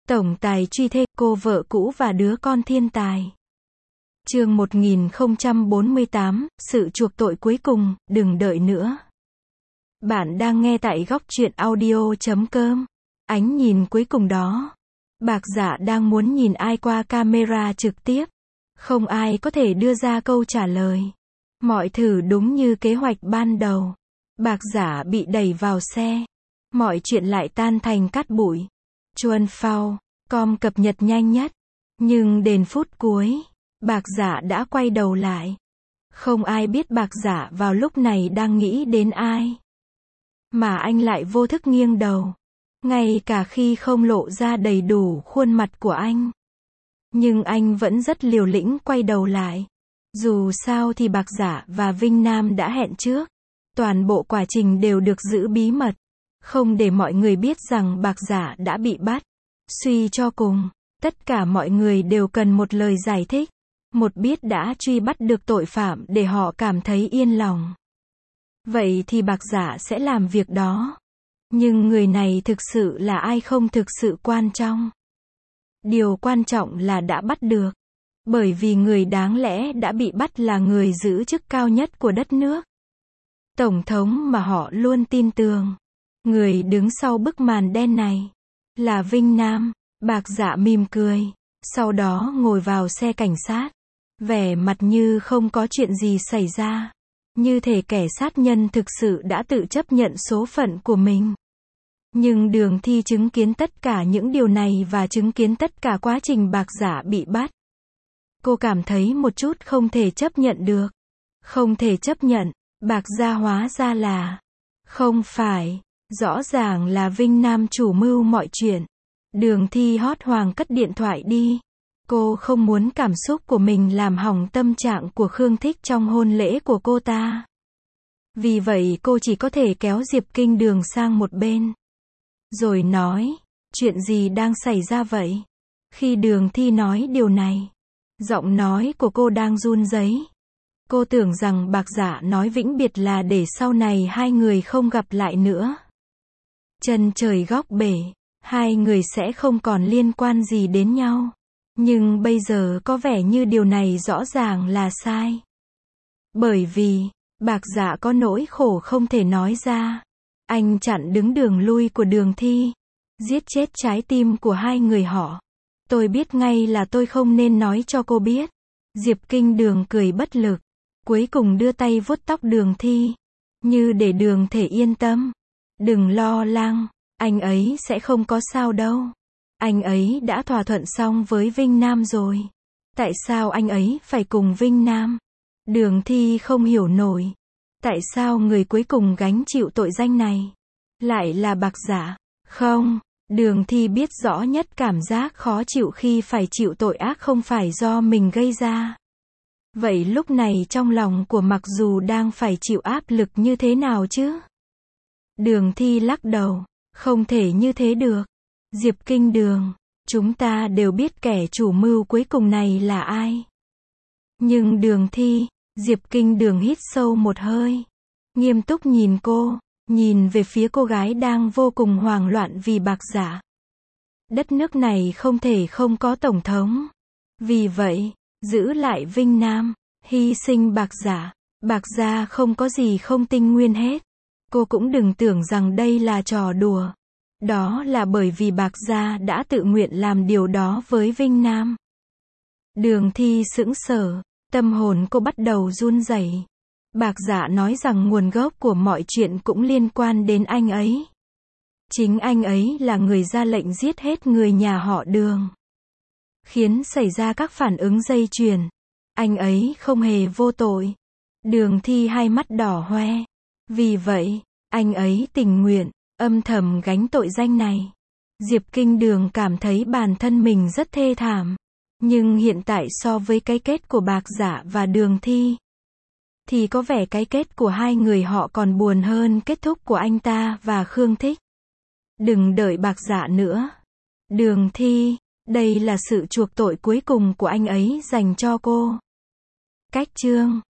Tổng tài truy thê, cô vợ cũ và đứa con thiên tài. Chương 1048, sự chuộc tội cuối cùng, đừng đợi nữa. Bạn đang nghe tại góc truyện audio.com. Ánh nhìn cuối cùng đó. Bạc Dạ đang muốn nhìn ai qua camera trực tiếp. Không ai có thể đưa ra câu trả lời. Mọi thứ đúng như kế hoạch ban đầu. Bạc Dạ bị đẩy vào xe. Mọi chuyện lại tan thành cát bụi. Chuan Phao, com cập nhật nhanh nhất. Nhưng đến phút cuối, Bạc Dạ đã quay đầu lại. Không ai biết Bạc Dạ vào lúc này đang nghĩ đến ai. Mà anh lại vô thức nghiêng đầu. Ngay cả khi không lộ ra đầy đủ khuôn mặt của anh. Nhưng anh vẫn rất liều lĩnh quay đầu lại. Dù sao thì Bạc Dạ và Vinh Nam đã hẹn trước. Toàn bộ quá trình đều được giữ bí mật. Không để mọi người biết rằng Bạc Dạ đã bị bắt. Suy cho cùng, tất cả mọi người đều cần một lời giải thích. Một biết đã truy bắt được tội phạm để họ cảm thấy yên lòng. Vậy thì Bạc Dạ sẽ làm việc đó. Nhưng người này thực sự là ai không thực sự quan trọng. Điều quan trọng là đã bắt được. Bởi vì người đáng lẽ đã bị bắt là người giữ chức cao nhất của đất nước. Tổng thống mà họ luôn tin tưởng. Người đứng sau bức màn đen này là Vinh Nam. Bạc Dạ mỉm cười. Sau đó ngồi vào xe cảnh sát. Vẻ mặt như không có chuyện gì xảy ra. Như thể kẻ sát nhân thực sự đã tự chấp nhận số phận của mình. Nhưng Đường Thi chứng kiến tất cả những điều này và chứng kiến tất cả quá trình Bạc Dạ bị bắt. Cô cảm thấy một chút không thể chấp nhận được. Không thể chấp nhận, Bạc Dạ hóa ra là... Không phải, rõ ràng là Vinh Nam chủ mưu mọi chuyện. Đường Thi hốt hoảng cất điện thoại đi. Cô không muốn cảm xúc của mình làm hỏng tâm trạng của Khương Thích trong hôn lễ của cô ta. Vì vậy cô chỉ có thể kéo Diệp Kinh Đường sang một bên. Rồi nói, chuyện gì đang xảy ra vậy? Khi Đường Thi nói điều này, giọng nói của cô đang run rẩy. Cô tưởng rằng Bạc Dạ nói vĩnh biệt là để sau này hai người không gặp lại nữa. Chân trời góc bể, hai người sẽ không còn liên quan gì đến nhau. Nhưng bây giờ có vẻ như điều này rõ ràng là sai. Bởi vì, Bạc Dạ có nỗi khổ không thể nói ra. Anh chặn đứng đường lui của Đường Thi. Giết chết trái tim của hai người họ. Tôi biết ngay là tôi không nên nói cho cô biết. Diệp Kinh Đường cười bất lực. Cuối cùng đưa tay vuốt tóc Đường Thi. Như để Đường thể yên tâm. Đừng lo lắng, anh ấy sẽ không có sao đâu. Anh ấy đã thỏa thuận xong với Vinh Nam rồi. Tại sao anh ấy phải cùng Vinh Nam? Đường Thi không hiểu nổi. Tại sao người cuối cùng gánh chịu tội danh này lại là Bạc Dạ? Không, Đường Thi biết rõ nhất cảm giác khó chịu khi phải chịu tội ác không phải do mình gây ra. Vậy lúc này trong lòng của Mặc Dù đang phải chịu áp lực như thế nào chứ? Đường Thi lắc đầu. Không thể như thế được. Diệp Kinh Đường, chúng ta đều biết kẻ chủ mưu cuối cùng này là ai. Nhưng Đường Thi, Diệp Kinh Đường hít sâu một hơi. Nghiêm túc nhìn cô, nhìn về phía cô gái đang vô cùng hoảng loạn vì Bạc Dạ. Đất nước này không thể không có tổng thống. Vì vậy, giữ lại Vinh Nam, hy sinh Bạc Dạ. Bạc Dạ không có gì không tinh nguyên hết. Cô cũng đừng tưởng rằng đây là trò đùa. Đó là bởi vì Bạc Dạ đã tự nguyện làm điều đó với Vinh Nam. Đường Thi sững sờ, tâm hồn cô bắt đầu run rẩy. Bạc Dạ nói rằng nguồn gốc của mọi chuyện cũng liên quan đến anh ấy. Chính anh ấy là người ra lệnh giết hết người nhà họ Đường. Khiến xảy ra các phản ứng dây chuyền. Anh ấy không hề vô tội. Đường Thi hai mắt đỏ hoe. Vì vậy, anh ấy tình nguyện, âm thầm gánh tội danh này. Diệp Kinh Đường cảm thấy bản thân mình rất thê thảm. Nhưng hiện tại so với cái kết của Bạc Dạ và Đường Thi, thì có vẻ cái kết của hai người họ còn buồn hơn kết thúc của anh ta và Khương Thích. Đừng đợi Bạc Dạ nữa. Đường Thi, đây là sự chuộc tội cuối cùng của anh ấy dành cho cô. Cách chương